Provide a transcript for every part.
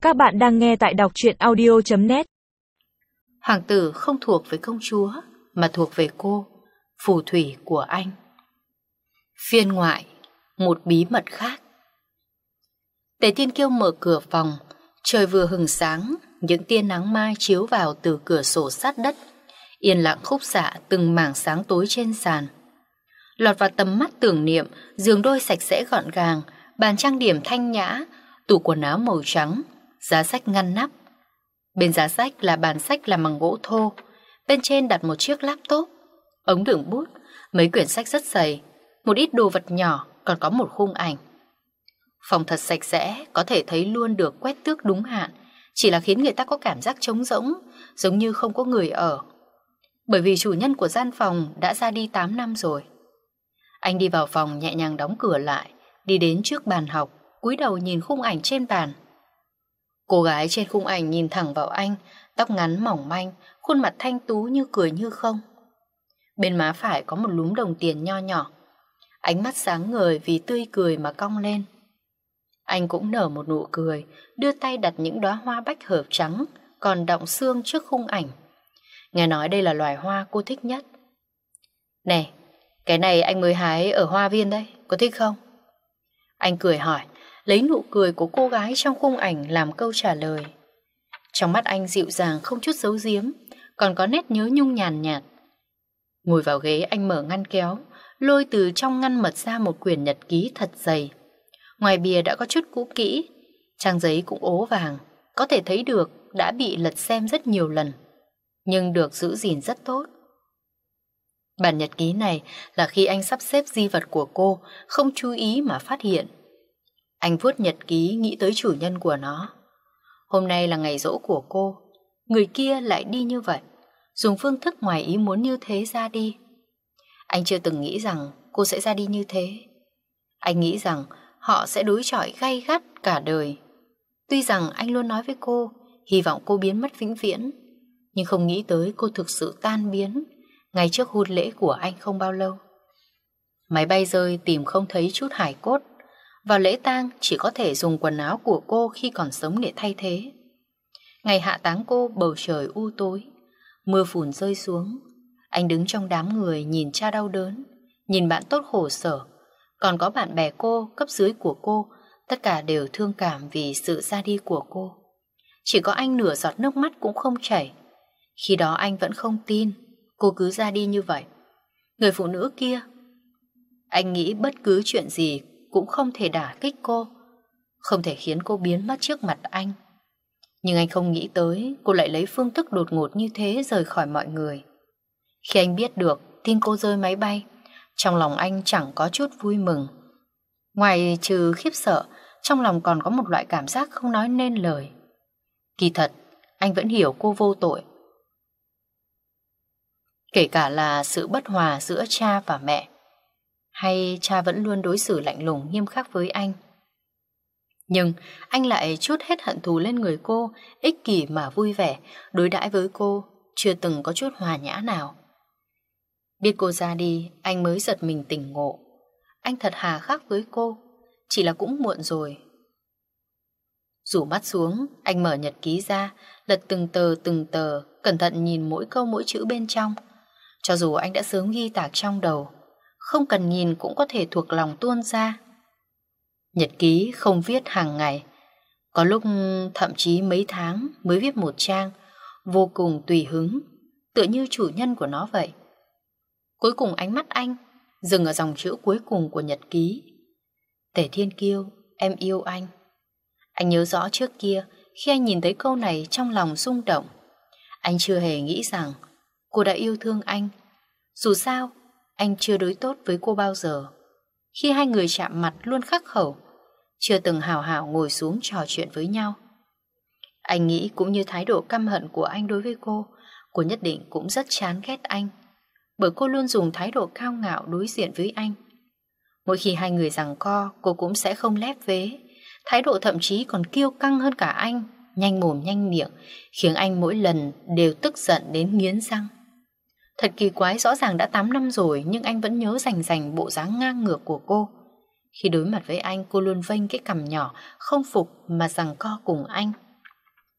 Các bạn đang nghe tại đọc truyện audio.net. Hoàng tử không thuộc về công chúa, mà thuộc về cô, phù thủy của anh. Phiên ngoại, một bí mật khác. Tề Thiên Kiêu mở cửa phòng, trời vừa hừng sáng, những tia nắng mai chiếu vào từ cửa sổ sát đất, yên lặng khúc xạ từng mảng sáng tối trên sàn. Lọt vào tầm mắt tưởng niệm, giường đôi sạch sẽ gọn gàng, bàn trang điểm thanh nhã, tủ quần áo màu trắng, giá sách ngăn nắp. Bên giá sách là bàn sách làm bằng gỗ thô, bên trên đặt một chiếc laptop, ống đựng bút, mấy quyển sách rất dày, một ít đồ vật nhỏ, còn có một khung ảnh. Phòng thật sạch sẽ, có thể thấy luôn được quét tước đúng hạn, chỉ là khiến người ta có cảm giác trống rỗng, giống như không có người ở. Bởi vì chủ nhân của gian phòng đã ra đi 8 năm rồi. Anh đi vào phòng nhẹ nhàng đóng cửa lại, đi đến trước bàn học, cúi đầu nhìn khung ảnh trên bàn. Cô gái trên khung ảnh nhìn thẳng vào anh, tóc ngắn mỏng manh, khuôn mặt thanh tú như cười như không. Bên má phải có một lúm đồng tiền nho nhỏ, ánh mắt sáng ngời vì tươi cười mà cong lên. Anh cũng nở một nụ cười, đưa tay đặt những đóa hoa bách hợp trắng còn đọng xương trước khung ảnh. Nghe nói đây là loài hoa cô thích nhất. Này, cái này anh mới hái ở hoa viên đấy, có thích không? Anh cười hỏi, lấy nụ cười của cô gái trong khung ảnh làm câu trả lời. Trong mắt anh dịu dàng không chút giấu giếm, còn có nét nhớ nhung nhàn nhạt. Ngồi vào ghế anh mở ngăn kéo, lôi từ trong ngăn mật ra một quyển nhật ký thật dày. Ngoài bìa đã có chút cũ kỹ, trang giấy cũng ố vàng, có thể thấy được đã bị lật xem rất nhiều lần, nhưng được giữ gìn rất tốt. Bản nhật ký này là khi anh sắp xếp di vật của cô, không chú ý mà phát hiện. Anh vuốt nhật ký nghĩ tới chủ nhân của nó. Hôm nay là ngày giỗ của cô, người kia lại đi như vậy, dùng phương thức ngoài ý muốn như thế ra đi. Anh chưa từng nghĩ rằng cô sẽ ra đi như thế. Anh nghĩ rằng họ sẽ đối chọi gay gắt cả đời. Tuy rằng anh luôn nói với cô, hy vọng cô biến mất vĩnh viễn, nhưng không nghĩ tới cô thực sự tan biến ngay trước hôn lễ của anh không bao lâu. Máy bay rơi tìm không thấy chút hài cốt. Vào lễ tang chỉ có thể dùng quần áo của cô khi còn sống để thay thế. Ngày hạ táng cô bầu trời u tối, mưa phùn rơi xuống. Anh đứng trong đám người nhìn cha đau đớn, nhìn bạn tốt khổ sở. Còn có bạn bè cô, cấp dưới của cô, tất cả đều thương cảm vì sự ra đi của cô. Chỉ có anh nửa giọt nước mắt cũng không chảy. Khi đó anh vẫn không tin cô cứ ra đi như vậy. Người phụ nữ kia, anh nghĩ bất cứ chuyện gì cũng không thể đả kích cô, không thể khiến cô biến mất trước mặt anh. Nhưng anh không nghĩ tới cô lại lấy phương thức đột ngột như thế rời khỏi mọi người. Khi anh biết được tin cô rơi máy bay, trong lòng anh chẳng có chút vui mừng. Ngoài trừ khiếp sợ, trong lòng còn có một loại cảm giác không nói nên lời. Kỳ thật, anh vẫn hiểu cô vô tội. Kể cả là sự bất hòa giữa cha và mẹ, hay cha vẫn luôn đối xử lạnh lùng nghiêm khắc với anh. Nhưng anh lại trút hết hận thù lên người cô, ích kỷ mà vui vẻ, đối đãi với cô chưa từng có chút hòa nhã nào. Biết cô ra đi, anh mới giật mình tỉnh ngộ. Anh thật hà khắc với cô, chỉ là cũng muộn rồi. Rủ mắt xuống, anh mở nhật ký ra, lật từng tờ, cẩn thận nhìn mỗi câu mỗi chữ bên trong. Cho dù anh đã sớm ghi tạc trong đầu, không cần nhìn cũng có thể thuộc lòng tuôn ra. Nhật ký không viết hàng ngày, có lúc thậm chí mấy tháng mới viết một trang, vô cùng tùy hứng, tựa như chủ nhân của nó vậy. Cuối cùng ánh mắt anh dừng ở dòng chữ cuối cùng của nhật ký. Tề Thiên Kiêu, em yêu anh. Anh nhớ rõ trước kia, khi anh nhìn thấy câu này trong lòng rung động. Anh chưa hề nghĩ rằng cô đã yêu thương anh. Dù sao, anh chưa đối tốt với cô bao giờ. Khi hai người chạm mặt luôn khắc khẩu, chưa từng hào hào ngồi xuống trò chuyện với nhau. Anh nghĩ cũng như thái độ căm hận của anh đối với cô nhất định cũng rất chán ghét anh, bởi cô luôn dùng thái độ cao ngạo đối diện với anh. Mỗi khi hai người giằng co, cô cũng sẽ không lép vế, thái độ thậm chí còn kiêu căng hơn cả anh, nhanh mồm nhanh miệng, khiến anh mỗi lần đều tức giận đến nghiến răng. Thật kỳ quái, rõ ràng đã 8 năm rồi nhưng anh vẫn nhớ rành rành bộ dáng ngang ngược của cô. Khi đối mặt với anh, cô luôn vênh cái cằm nhỏ, không phục mà giằng co cùng anh.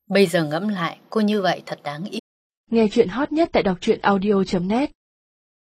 Bây giờ ngẫm lại, cô như vậy thật đáng yêu. Nghe chuyện hot nhất tại đọc truyện audio.net